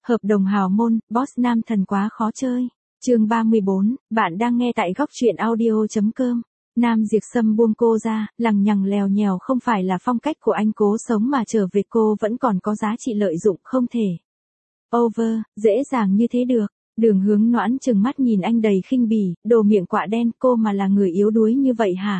Hợp đồng hào môn, boss nam thần quá khó chơi. Chương 34, bạn đang nghe tại góc truyện audio.com. Nam Diệp Sâm buông cô ra, lằng nhằng lèo nhèo không phải là phong cách của anh cố sống mà trở về cô vẫn còn có giá trị lợi dụng không thể. Over, dễ dàng như thế được. Đường Hướng Noãn trừng mắt nhìn anh đầy khinh bỉ, đồ miệng quạ đen, cô mà là người yếu đuối như vậy hả?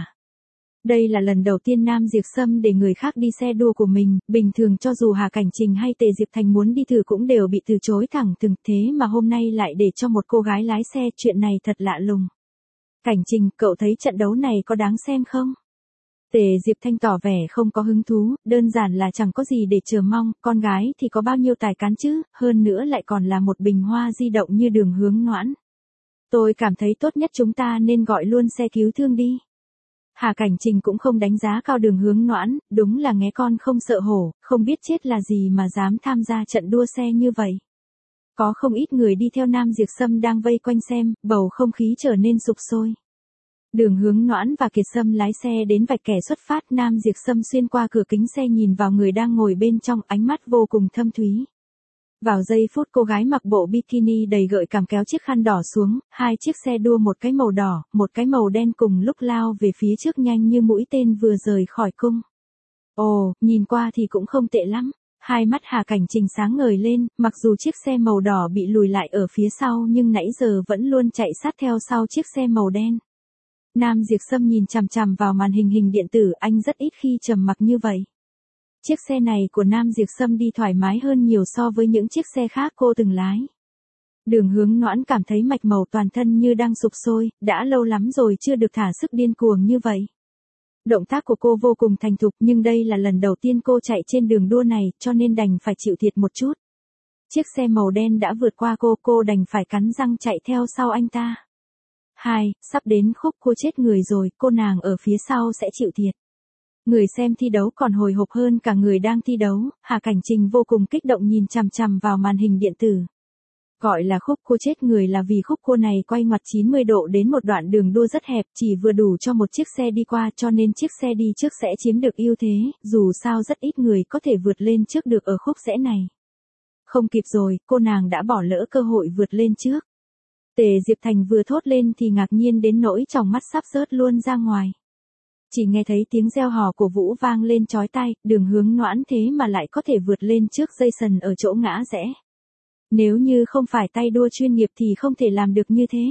Đây là lần đầu tiên Nam Diệp Sâm để người khác đi xe đua của mình, bình thường cho dù Hà Cảnh Trình hay Tề Diệp Thành muốn đi thử cũng đều bị từ chối thẳng thừng, thế mà hôm nay lại để cho một cô gái lái xe, chuyện này thật lạ lùng. Cảnh Trình, cậu thấy trận đấu này có đáng xem không? Tề Diệp Thanh tỏ vẻ không có hứng thú, đơn giản là chẳng có gì để chờ mong, con gái thì có bao nhiêu tài cán chứ, hơn nữa lại còn là một bình hoa di động như Đường Hướng Noãn. Tôi cảm thấy tốt nhất chúng ta nên gọi luôn xe cứu thương đi. Hà Cảnh Trình cũng không đánh giá cao Đường Hướng Noãn, đúng là nghé con không sợ hổ, không biết chết là gì mà dám tham gia trận đua xe như vậy. Có không ít người đi theo Nam Diệp Sâm đang vây quanh xem, bầu không khí trở nên sục sôi. Đường Hướng Noãn và Kiệt Sâm lái xe đến vạch kẻ xuất phát, Nam Diệp Sâm xuyên qua cửa kính xe nhìn vào người đang ngồi bên trong, ánh mắt vô cùng thâm thúy. Vào giây phút cô gái mặc bộ bikini đầy gợi cảm kéo chiếc khăn đỏ xuống, hai chiếc xe đua một cái màu đỏ, một cái màu đen cùng lúc lao về phía trước nhanh như mũi tên vừa rời khỏi cung. Ồ, nhìn qua thì cũng không tệ lắm. Hai mắt Hà Cảnh Trình sáng ngời lên, mặc dù chiếc xe màu đỏ bị lùi lại ở phía sau nhưng nãy giờ vẫn luôn chạy sát theo sau chiếc xe màu đen. Nam Diệp Sâm nhìn chằm chằm vào màn hình điện tử, anh rất ít khi trầm mặc như vậy. Chiếc xe này của Nam Diệp Sâm đi thoải mái hơn nhiều so với những chiếc xe khác cô từng lái. Đường Hướng Noãn cảm thấy mạch màu toàn thân như đang sục sôi, đã lâu lắm rồi chưa được thả sức điên cuồng như vậy. Động tác của cô vô cùng thành thục nhưng đây là lần đầu tiên cô chạy trên đường đua này cho nên đành phải chịu thiệt một chút. Chiếc xe màu đen đã vượt qua cô đành phải cắn răng chạy theo sau anh ta. Sắp đến khúc cô chết người rồi, cô nàng ở phía sau sẽ chịu thiệt. Người xem thi đấu còn hồi hộp hơn cả người đang thi đấu, Hà Cảnh Trình vô cùng kích động nhìn chằm chằm vào màn hình điện tử. Gọi là khúc cô chết người là vì khúc cô này quay ngoặt 90 độ đến một đoạn đường đua rất hẹp, chỉ vừa đủ cho một chiếc xe đi qua cho nên chiếc xe đi trước sẽ chiếm được ưu thế, dù sao rất ít người có thể vượt lên trước được ở khúc rẽ này. Không kịp rồi, cô nàng đã bỏ lỡ cơ hội vượt lên trước. Tề Diệp Thành vừa thốt lên thì ngạc nhiên đến nỗi tròng mắt sắp rớt luôn ra ngoài. Chỉ nghe thấy tiếng reo hò của Vũ vang lên chói tai, Đường Hướng Noãn thế mà lại có thể vượt lên trước Jason ở chỗ ngã rẽ. Nếu như không phải tay đua chuyên nghiệp thì không thể làm được như thế.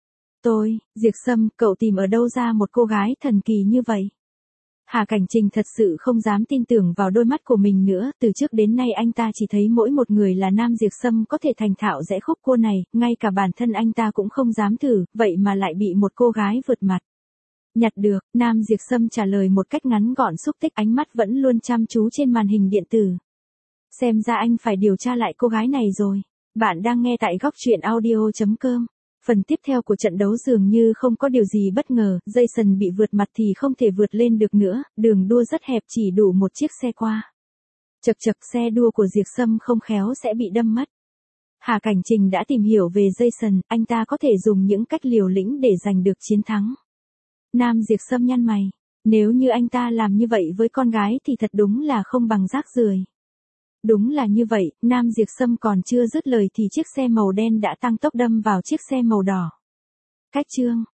Diệp Sâm, cậu tìm ở đâu ra một cô gái thần kỳ như vậy? Hà Cảnh Trình thật sự không dám tin tưởng vào đôi mắt của mình nữa, từ trước đến nay anh ta chỉ thấy mỗi một người là Nam Diệp Sâm có thể thành thạo rẽ khúc cua này, ngay cả bản thân anh ta cũng không dám thử, vậy mà lại bị một cô gái vượt mặt. Nhặt được, Nam Diệp Sâm trả lời một cách ngắn gọn xúc tích, ánh mắt vẫn luôn chăm chú trên màn hình điện tử. Xem ra anh phải điều tra lại cô gái này rồi. Bạn đang nghe tại góc truyện audio.com. Phần tiếp theo của trận đấu dường như không có điều gì bất ngờ, Jason bị vượt mặt thì không thể vượt lên được nữa, đường đua rất hẹp chỉ đủ một chiếc xe qua. Chật xe đua của Diệp Sâm không khéo sẽ bị đâm mất. Hà Cảnh Trình đã tìm hiểu về Jason, anh ta có thể dùng những cách liều lĩnh để giành được chiến thắng. Nam Diệp Sâm nhăn mày, nếu như anh ta làm như vậy với con gái thì thật đúng là không bằng rác rưởi. Đúng là như vậy, Nam Diệp Sâm còn chưa dứt lời thì chiếc xe màu đen đã tăng tốc đâm vào chiếc xe màu đỏ. Cách chương